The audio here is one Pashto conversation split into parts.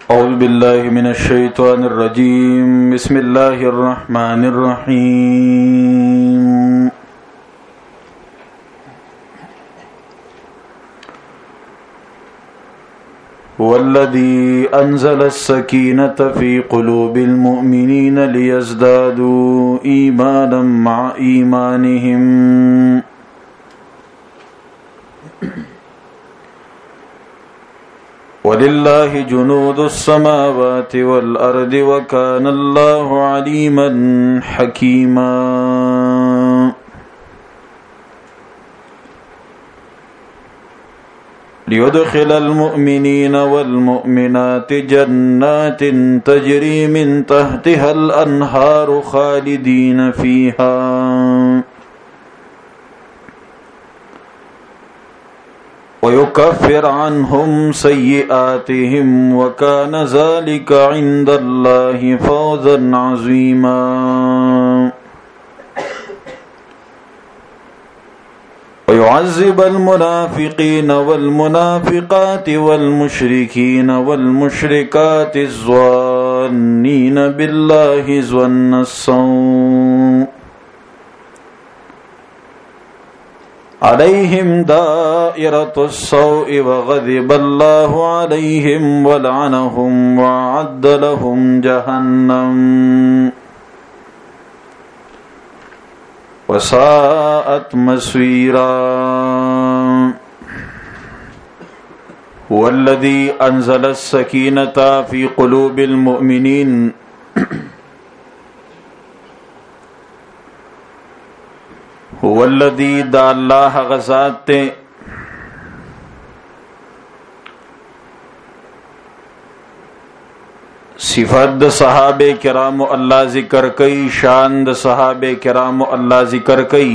أعوذ بالله من الشيطان الرجيم بسم الله الرحمن الرحيم هو الذي أنزل السكينة في قلوب المؤمنين ليزدادوا إيمانا مع إيمانهم ولله جنود السماوات والأرض وكان الله عليما حكيما ليدخل المؤمنين والمؤمنات جنات تجري من تحتها الأنهار خالدين فيها ويكفر عنهم سيئاتهم وكان ذلك عند الله فوزا عظيما ويعذب المنافقين والمنافقات والمشركين والمشركات الظانين بالله ظن السوء عليهم دائرة السوء وغضب الله عليهم ولعنهم وأعد لهم جهنم وساءت مصيرا هو الذي أنزل السكينة في قلوب المؤمنين هو الذي دا الله غزات صفات د صحابه کرام الله ذکر کئی شان د صحابه کرام الله ذکر کئی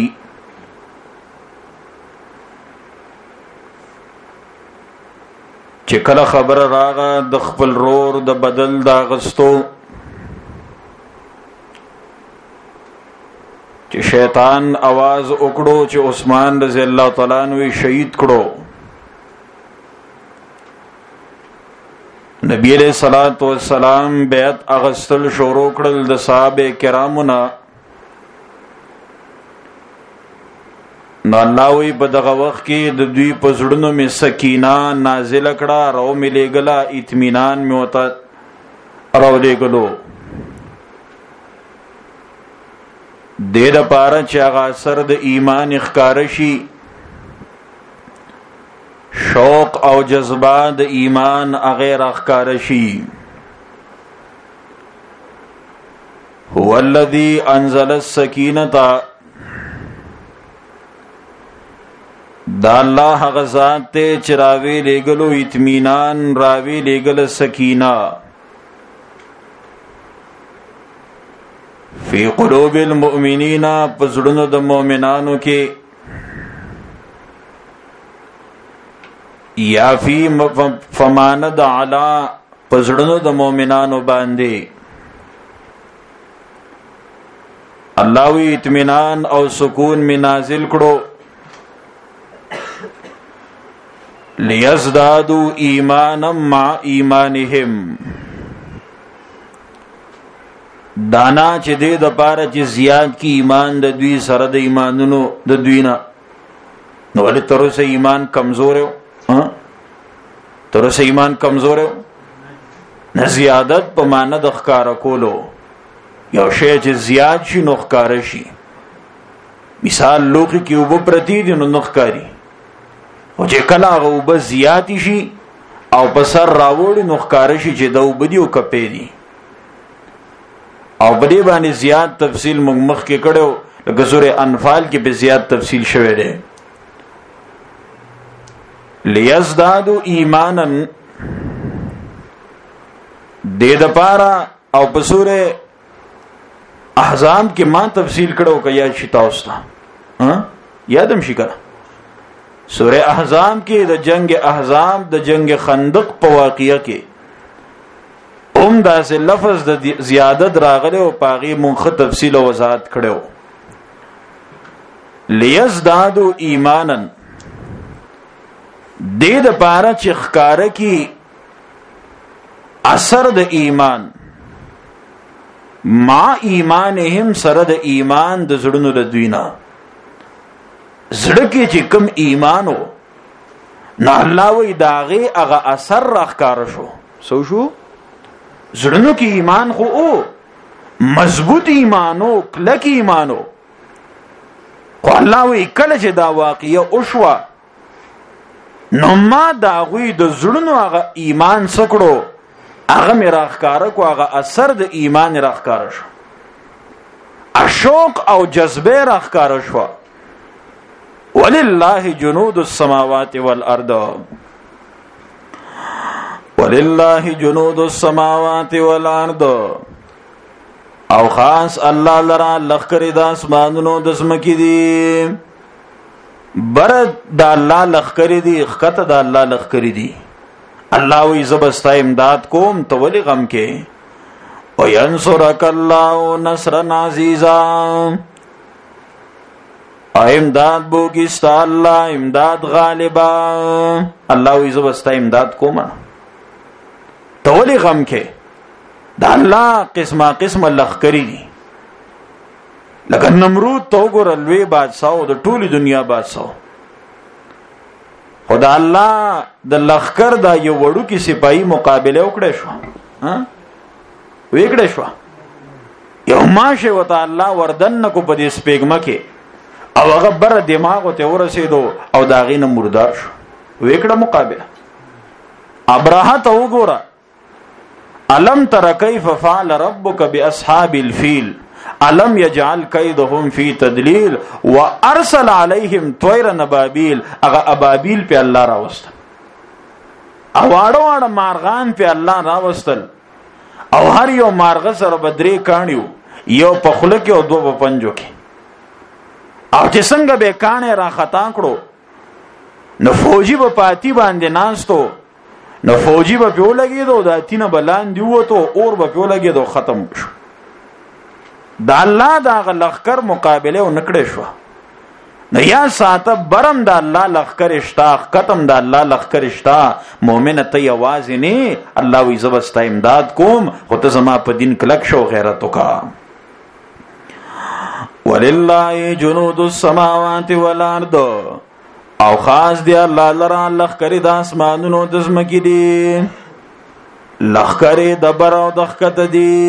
چې کله خبر راغه د خپل رور د بدل دا غستو چې شیطان आवाज وکړو چې عثمان رضی الله تعالی عنہ شهید کړو نبی علیہ الصلوۃ والسلام بیعت اغستل شروع کړل د صحابه کرامو نه نو الله وی په دغه وخت کې د دوی په زړونو می سکینه نازل کړه راو ملګلا اطمینان می وتا راو لګلو د دې لپاره چې هغه اثر د ایمان ښکار شي شوق او جذبه د ایمان غیر ښکار شي هو الذي انزل السکینه دا الله غزاد ته چراوی لګلو اطمینان راوی لګل سکینه فی قلوب المؤمنین پزړونو د مؤمنانو کې یا فی فماند علی پزړونو د مؤمنانو باندې الله وی اطمینان او سکون می نازل کړو لیزدادوا ایمانا مع ایمانهم دانا چې دې د پاره چې زیات کی ایمان د دوی سره د ایمانونو د دوی نه نو ولې تر اوسه ایمان کمزور یو تر اوسه ایمان کمزور یو نه زیادت په معنی د ښکار کولو یو شی چې زیات شي نو ښکار شي مثال لوخي کې وب پرتی دي نو ښکاری او چې کله هغه وب زیات شي او په سر راوړي نو ښکار شي چې دا وب دی او کپې دي او بڑی باندې زیات تفصیل مخ کې کړو لکه سورہ انفال کې به زیات تفصیل شوه دی لیزدادوا ایمانا دې د پاره او په سورہ احزاب کې ما تفصیل کړو کیا شتا اوستا یادم شي کړه سورہ احزاب کې د جنگ احزاب د جنگ خندق په واقعیا کې دا سے لفظ د زیادت راغله او پاغي مونږه تفصیل او وضاحت کړو لیزدادوا ایمانا دې د پاره چې ښکارا کی اثر د ایمان ما ایمانهم سره د ایمان د زړونو د دوینا زړه کې چې کوم ایمانو نه الله وی داغه هغه اثر راخکار شو سو شو زړونو کې ایمان خو او مضبوط ایمانو کلک ایمانو خو الله وی کله چې دا واقعیا او شو نو ما دا غوی د زړونو هغه ایمان سکړو هغه می راخکار کو هغه اثر د ایمان راخکار شو اشوق او جذبه راخکار شو ولله جنود السماوات والارض ولله جنود السماوات والارض او خاص الله لرا لخر د اسمانونو د سمکی دي بر د الله لخر دي خطه د الله لخر دي الله وی زبستا امداد کوم تو ولی غم کې او ينصرک الله نصرا عزیزا امداد بوگیستا الله امداد غالبا الله وی زبستا امداد کوم تو ولی غم کې دا الله قسمه لخکری دي لکه نمرود تو ګور لوی بادشاہ د ټولي دنیا بادشاہ خدا الله د لخر دا یو وړو کې سپایي مقابله وکړې شو ها وکړې شو یو ماشه وته الله وردن کو په دې سپېګم کې او هغه بر دماغ ته ورسېدو او دا غینه مردار شو وکړه مقابله ابراهه ته وګوره الم تر کیف فعل ربک باصحاب الفیل علم یجعل کیدهم فی تدلیل وارسل علیہم طیر ابابیل اغه ابابیل په الله راوستل او واړه مارغان په الله راوستل او هر یو مارغ سره بدري کانیو یو په خله کې او دو په پنجو کې او چې څنګه به کانه را خطا کړو نو فوجي په پاتی باندې ناستو نو فوجي په پیو لګیدو د تینه بلان دیوته اور په پیو لګیدو ختم شو دا الله دا لخر مقابله و نکړې شو نو یا ساته برم دا الله لخر اشتا ختم دا الله لخر اشتا مؤمن ته आवाज نه الله وی زبستا امداد کوم خو ته زما په دین کلک شو غیرت وکا ولله جنود السماوات والارض او خاص دی الله لرا لخر د اسمانونو د زمکی دی لخر د بر او د خکت دی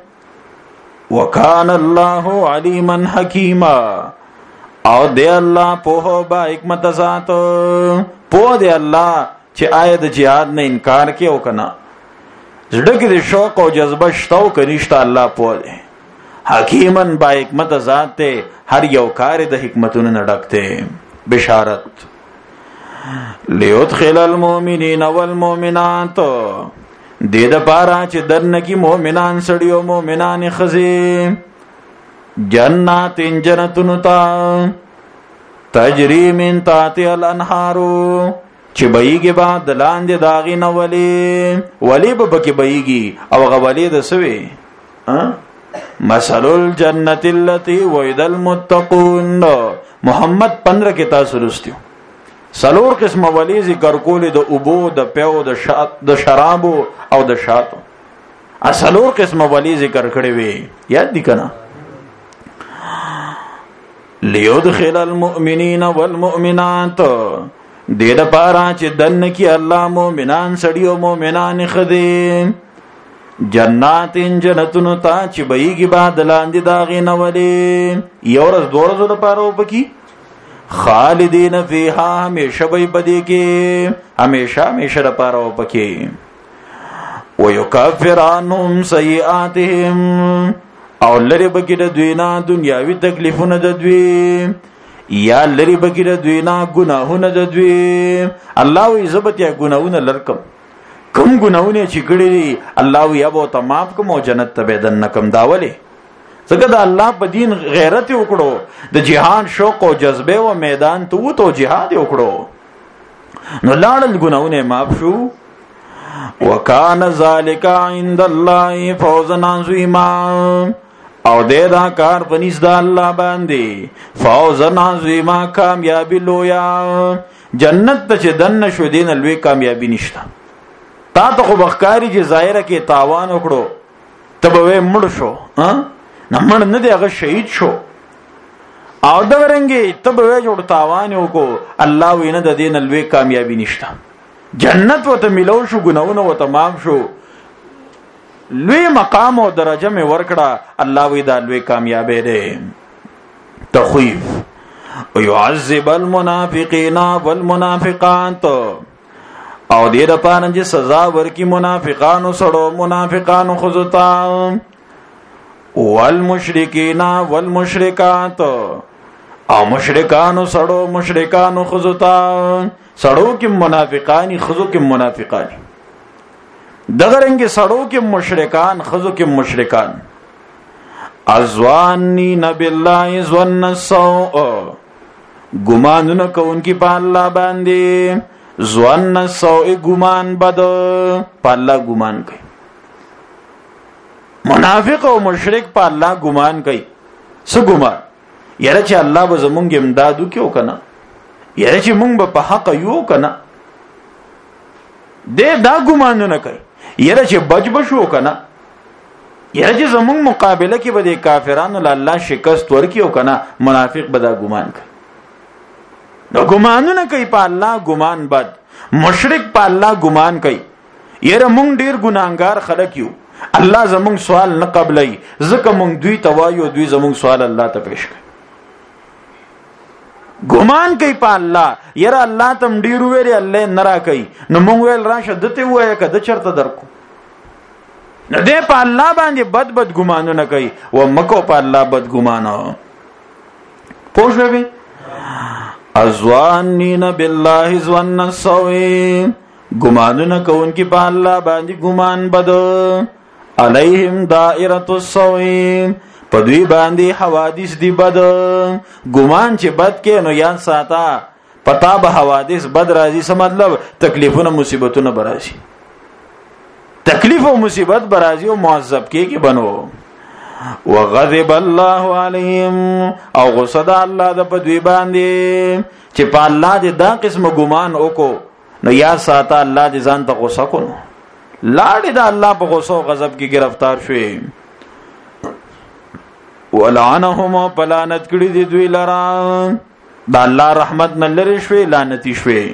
وکان الله علیما حکیما او دی الله په با حکمت ذات په دی الله چې آیت جهاد نه انکار کې او کنا زړه کې د شوق او جذبه شتو کنيشته الله په دی حکیمن با حکمت ذات ته هر یو کار د حکمتونو نه ډکته بشارت لیدخل المؤمنین والمؤمنات دې د پاره چې درنګي مؤمنان سړیو مؤمنان خزي جنات جنتون تا تجری من تحت الانهار چې بېږي بعد لاندې داغي نه ولی به بکې بېږي او غولې د سوي مثل الجنه التي وعد المتقون محمد 15 کې تاسو لستیو سلور قسم ولی ذکر کولې د اوبو د پیو د شرابو او د شاتو سلور قسم ولی ذکر کړي وي یاد دي کنه لیدخل المؤمنین والمؤمنات دې د پاره چې دن کې الله مؤمنان سړیو مؤمنان خدي جناتین جنتونو تا چې بېږي بعد لاندې داغې نه ولي یو ورځ دوه ورځې لپاره وبکی خالدین فیها همیشه به بدی کې همیشه لپاره وبکی ويكفر عنهم سیئاتهم او لری بکی د دوی نه دنیاوی تکلیفونه د دوی یا لری بکی د دوی نه ګناهونه د دوی الله وی زبط یا ګناهونه لرکم کم ګناونه چې کړی الله وی ابو تمام کوم جنت ته بدن نکم داوله څنګه د الله په دین غیرت وکړو د جهان شوق او جذبه او میدان ته جهاد وکړو نو لاړل ګناونه معاف شو وکانه ذالک عند الله فوزا عظیما او دې دا کار پنځ د الله باندې فوزا عظیما کامیابی لویا جنت ته چې دن شو دین لوی کامیابی نشته تا ته خو بخکاری چې ظاهره کې تاوان وکړو تبه مړ شو نه مړ نه دی هغه شهید شو او دا ورنګي تبه جوړ تاوان وکړو الله وینه د دین لوی کامیابی نشته جنت وته ملو شو ګناونه و تمام شو لوی مقام او درجه می ورکړه الله وی دا لوی کامیابی ده تخویف ويعذب المنافقين والمنافقات او دې د پاره چې سزا ورکي منافقانو سره منافقانو خذتا والمشرکین والمشرکات او مشرکانو سره مشرکانو خذتا سړو کې منافقانی خذو کې منافقانی دغه رنګ سړو کې مشرکان خذو کې مشرکان ازوانین بالله ظن السوء ګمان نه کوونکی په الله باندې ظن السوء ګمان بد په الله ګمان کوي منافق او مشرک په الله ګمان کوي څه ګمان یاره چې الله به زمونږ امدادو کیو کنه یاره چې مونږ به په حق یو کنه دې دا ګمان نه کوي یاره چې بچ بشو کنه یاره چې زمونږ مقابله کې به د کافرانو له الله شکست ورکیو کنه منافق به دا ګمان کوي نو ګمانونه کوي په الله ګمان بد مشرک په الله ګمان کوي یاره مونږ ډیر ګناهګار خلک یو الله زمونږ سوال نه قبلای ځکه مونږ دوی توایو دوی زمونږ سوال الله ته پیش کوي ګمان کوي په الله یاره الله تم ډیر ویری الله نه را کوي نو مونږ ویل راشه دته وایه کده چرته درکو نو دې په الله باندې بد ګمانونه کوي و مکو په الله بد ګمانه پوښوي ازوانین بالله ظن السوء ګمانونه کوونکی په الله باندې ګمان بد علیهم دائره السوء په دوی باندې حوادث دی بد ګمان چې بد کې نو یان ساته پتا به حوادث بد راځي څه مطلب تکلیفونه مصیبتونه براشي تکلیف او مصیبت برازي او معذب کې بنو وغضب الله عليهم او غصد الله د پدوی باندې چې په الله دې دا قسم ګمان وکړو نو یا ساته الله دې ځان ته غصه کړو لاړې د الله په غصه او غضب کې گرفتار شوې ولعنهم پلانت کړي دي دوی لرا د الله رحمت نه لری شوې لعنتی شوې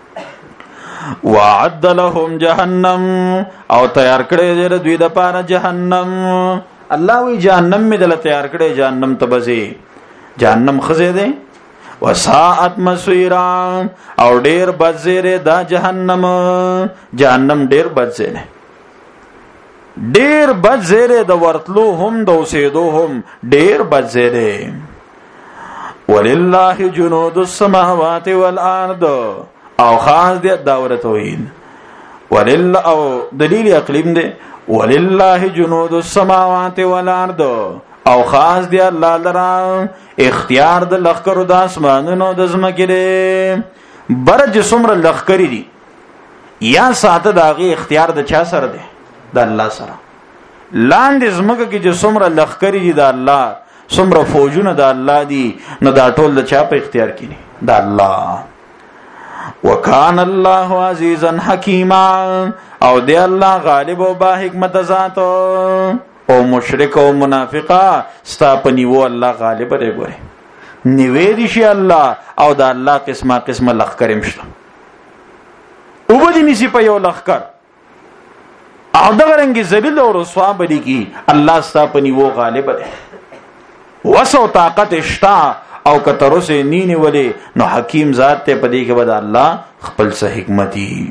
وعد لهم جهنم او تیار کړي دي دوی د پاره جهنم الله وی جهنم می دل تیار کړي جهنم ته بځي جهنم خزه ده وساعت مسیرا او ډیر بځره دا جهنم ډیر بځره ډیر بځره د ورتلو هم د اوسېدو هم ډیر بځره ولله جنود السماوات والارض او خاص دی داوره توحید ولله او دلیل اقلیم دی ولله جنود السماوات والارض او خاص دی الله لرا اختیار د لخر د اسمانونو د زمکه دی برج سمر لخر دی یا ساته داغه اختیار د چا سره دی د الله سره لاندې زمکه کې چې سمر لخر دی د الله سمر فوجونه د الله دی نو دا ټول د چا په اختیار کې دی د الله وکان الله عزیزا حکیما او دی الله غالب او با حکمت ذات او مشرک او منافقا ستا پنیو الله غالب دی ګوره نیوی دی شي الله او دا الله قسمه قسمه لخر مشته او بدی نسی په یو لخر او دغه رنګ ذلیل او رسوا بدی کی الله ستا پنیو غالب دی وسو طاقت اشتا او کترو سے نینی ولی نو حکیم ذات تے پدی کے بعد اللہ خپل سے حکمتی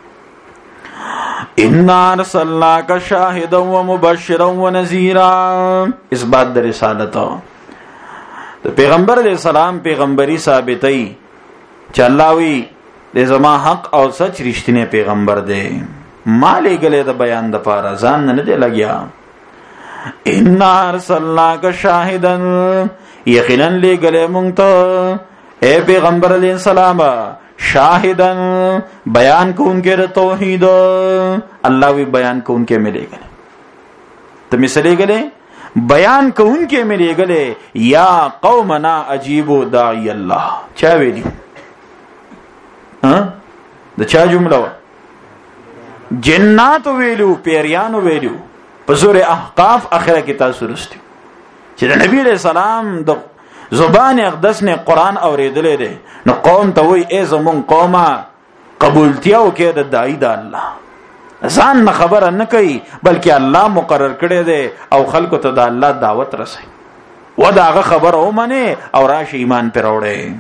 انا ارسلناک شاہدا و مبشرا و نذیرا اس بات در رسالتا تو پیغمبر علیہ السلام پیغمبری ثابتی چا اللہ وی دے زما حق او سچ رشتنے پیغمبر دے مالے گلے دا بیان دا پارا زان نہ دے لگیا انا ارسلناک شاہدا یقینا لے گلے مونږ ته اے پیغمبر علیہ السلام شاہدن بیان کو ان کے توحید اللہ وی بیان کو ان کے ملے گلے تو مثلے گلے بیان کو ان کے ملے گلے یا قومنا اجیبو داعی اللہ چا ویلی دا چا جملہ جنات ویلو پیریان ویلو په سورې احقاف اخره کې تاسو رسته چې د نبی علیہ السلام د زبان اقدس نه قران اوریدلې ده نو قوم ته وای ای زمون قومه قبولتیا وکړه د دای د الله ځان نه خبره نه کوي بلکې الله مقرر کړی دی او خلکو ته د الله دعوت رسي و داغه خبر او منه او راش ایمان پر وړي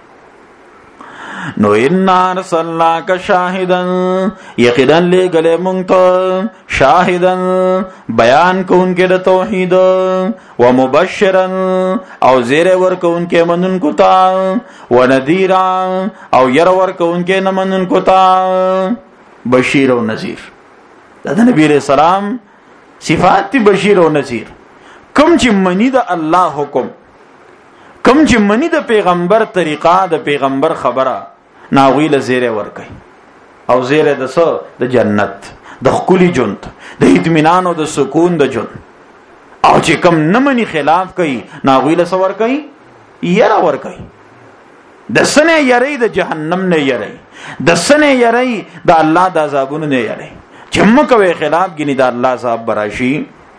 نو ان ارسلناک شاهدا یقینا لګله مونږ ته شاهدا بیان کوونکې د توحید او مبشرا او زیر ورکوونکې منونکو ته و نذیرا او ير ورکوونکې نه منونکو ته بشیر او نذیر د نبی رسول الله صفات تی بشیر او نذیر کوم چې منی د الله حکم کوم چې منی د پیغمبر طریقه د پیغمبر خبره ناویل زیره ورکي او زیره د څه د جنت د خولي جنت د اطمینان او د سکون د جنت او چې کوم نه منی خلاف کوي ناویل څه ورکي یرا ورکي د سنه یری د جهنم نه یری د سنه یری د الله د عذابونو نه یری چې مکوې خلاف غنی د الله عذاب براشي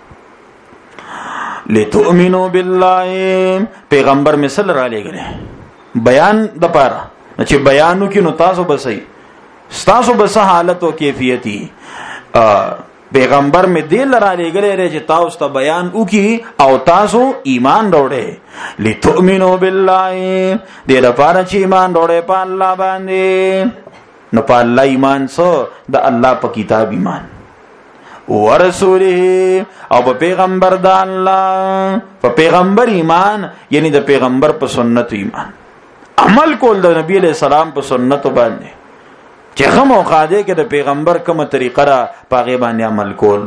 لتؤمنوا بالله پیغمبر مثل را لګره بیان د پاره چې بیانو کې نو تاسو بسئ تاسو بس حالت او کیفیتی پیغمبر می دل را لګره چې تاسو ته بیان وکي او تاسو ایمان وروړي لتؤمنوا بالله دې لپاره چې ایمان وروړي په الله باندې نو په الله ایمان سو د الله په کتاب ایمان ورسوله او په پیغمبر د الله په پیغمبر ایمان یعنی د پیغمبر په سنت ایمان عمل کول د نبی علیہ السلام په سنت باندې چې هم اوقاده کې د پیغمبر کومه طریقه را پاغه باندې عمل کول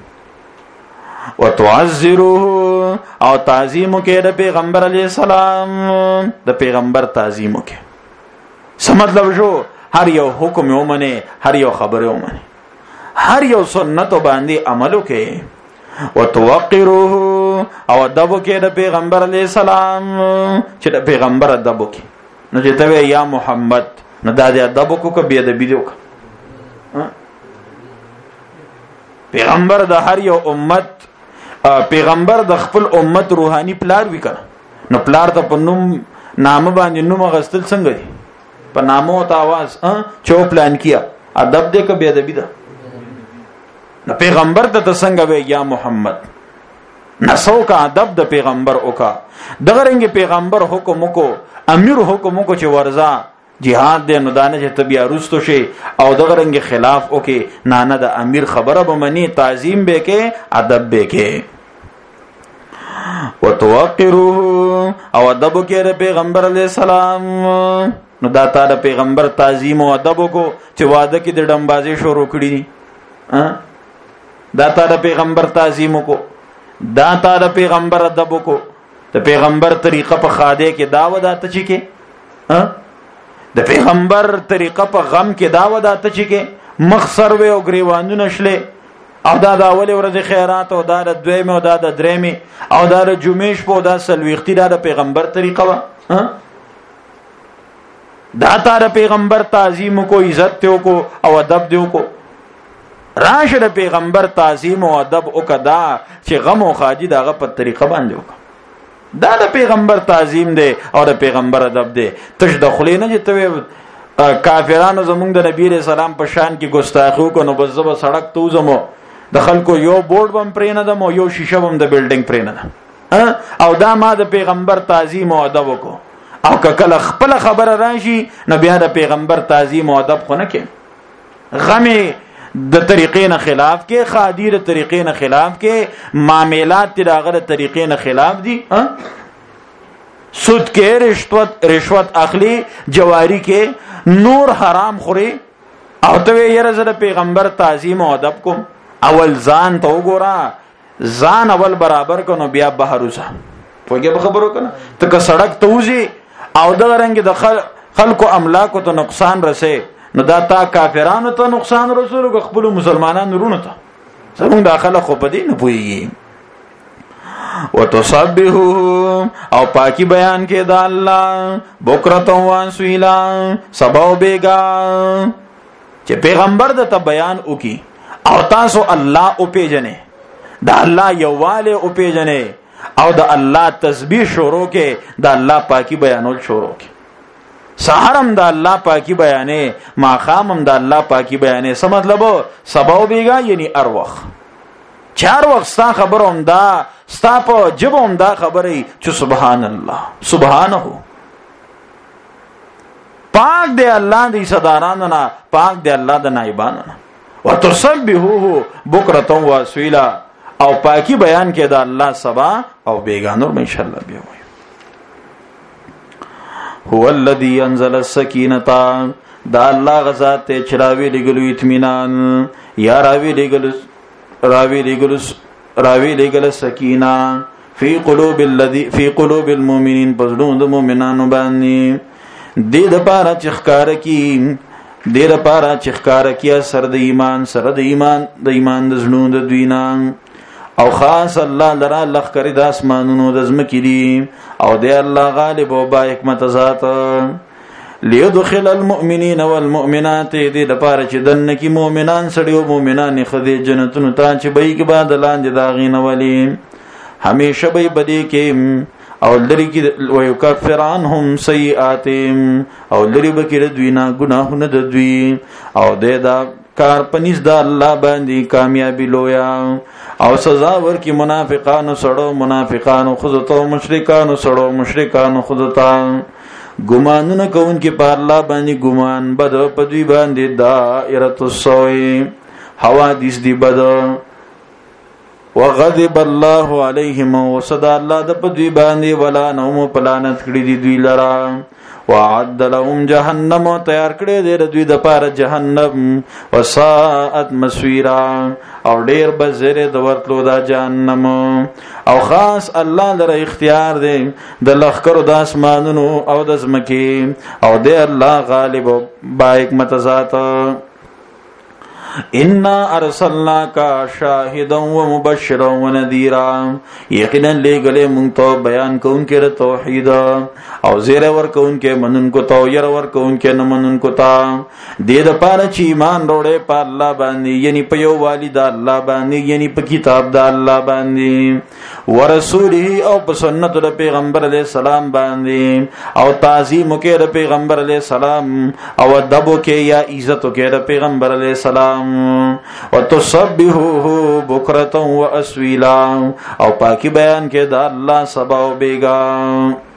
وتعذروه او تعظیم کې د پیغمبر علیہ السلام د پیغمبر تعظیم کې څه مطلب شو هر یو حکم ومنه هر یو خبره ومنه هر یو سنت باندې عملو کې وتوقروه او ادب کې د پیغمبر علی السلام چې د پیغمبر ادب کې نو چې ته یا محمد نو د ادب کو کې به ادب دی پیغمبر د هر یو امت پیغمبر د خپل امت روحاني پلار وکړه نو پلار ته په نوم نام باندې نوم غستل څنګه دی په نامو ته आवाज چو پلان کیا ادب دې کې به ادب دی نو پیغمبر ته څنګه وی یا محمد نسو کا ادب د پیغمبر اوکا دغه رنګ پیغمبر حکم کو امیر حکم کو چې ورزا jihad دې نو دانه چې تبیا رستو شي او دغه رنګ خلاف اوکي نانه د امیر خبره به منی تعظیم به کې ادب به کې وتوقروه او ادب کې د پیغمبر علی السلام نو دا تا د پیغمبر تعظیم او ادب کو چې واده کې د ډمبازي شروع کړی دا تا د پیغمبر تعظیم کو دا تا د پیغمبر ادب کو د پیغمبر طریقه په خاده کې دا وداته چي کې د پیغمبر طریقه په غم کې دا وداته چي کې مخسر و او گریوانو نشله او دا د اول ورځ خیرات او دا د دویم او دا د درېمي او دا د جمعېش په دا سلويختي دا د پیغمبر طریقه وا دا تا د پیغمبر تعظیم کو عزت ته کو او ادب دیو کو راشه د پیغمبر تعظیم او ادب وکدا چې غم او خاجي دغه په طریقه باندې وکړه دا د پیغمبر تعظیم دی او د پیغمبر ادب دی تش د خلینه چې ته کافرانو زمونږ د نبی رسول سلام په شان کې ګستاخی کو نو بس زب سړک تو زمو د خلکو یو بورډ بم پرې نه دم او یو شیشه بم د بلډینګ پرې نه او دا ما د پیغمبر تعظیم او ادب کو او کله خپل خبره راشي نو بیا د پیغمبر تعظیم او ادب خو نه کې غمي د طریقې نه خلاف کې خادیر طریقې نه خلاف کې معاملات دغه طریقې نه خلاف دي سود کې رشوت اخلي جواری کې نور حرام خوري او ته یې زره پیغمبر تعظیم او ادب کو اول ځان ته وګوره ځان اول برابر کنو بیا بهر وځه پوهیږي خبرو کنه ته که سړک ته وځي او دغه رنګ د خلکو املاکو ته نقصان رسي نو دا تا کافرانو ته نقصان رسول کو خپل مسلمانانو رونه ته زموږ داخله خو پدې نه پويږي وتصبحوا او پاکي بیان کې د الله بکرته وان سویلا سباو بیگا چې پیغمبر د ته بیان وکي او تاسو الله او پیژنې د الله یواله او پیژنې او د الله تسبیح شروع کې د الله پاکي بیانول شروع کې سحرم د الله پاکي بیانې ما خامم د الله پاکي بیانې څه مطلب سبا بیګا یعنی اروخ چار وخت ستا خبر هم دا ستا په جب هم دا خبرې چې سبحان الله سبحانه پاک دی الله دی صدارانو نه پاک دی الله د نائبانو نه وتسبحوه بکرة واسویلا او پاکی بیان کې د الله سبا او بیگانور ان شاء الله بیا وایو هو الذی انزل السکینه دا الله غزاد ته چراوی لګلو اطمینان یا راوی لګل سکینه فی قلوب المؤمنین پزړو د مؤمنانو باندې دې د پاره چخکار کی دیر پارا چخکار کیا سر د ایمان د زنو د دوینا او خاص الله لرا لخ کری د اسمانونو د زمکی دی او دی الله غالب او با حکمت ذات ليدخل المؤمنین والمؤمنات دې د پاره چې دنه کی مؤمنان سړي او مؤمنان خدي جنتونو ته چې به کې بعد لاندې داغین ولی همیشه به بدی کې او لری کی ويكفر عنهم سیئاتهم او لری بکره دوی نه گناهونه د دوی او دا کار پنځ د الله باندې کامیابی لویا او سزا ورکی منافقانو سړو منافقانو خودتو مشرکانو سړو مشرکانو خودتا ګمانونه کوون کې په الله باندې ګمان بد په دوی باندې دائره السوء حوادث دی بد وغضب الله عليهم وصدا الله د پدوی باندې ولا نوم پلانت کړی دی دوی لرا وعد لهم جهنم تیار کړی دی دوی د پاره جهنم وساءت مسویرا او ډیر بزره د ورتلو دا جهنم او خاص الله لره اختیار دی د لخرو د اسمانونو او د زمکی او دی الله غالب با حکمت ذات انا ارسلناک شاهدا ومبشرا ونذيرا یقینا لګلې مونږ ته بیان کوونکې د توحید او زیر ور کوونکې منونکو ته ير ور کوونکې نه منونکو ته دې د پاره چې ایمان وروړي په الله باندې یعنی په یو والد الله باندې یعنی په کتاب د الله باندې ورسوله او په سنت د پیغمبر علی السلام باندې او تعظیم کې د پیغمبر علی السلام او ادب کې یا عزت کې د پیغمبر علی السلام وتسبحوه بکرة واسویلا او پاکی بیان کې د الله سبا او بیگا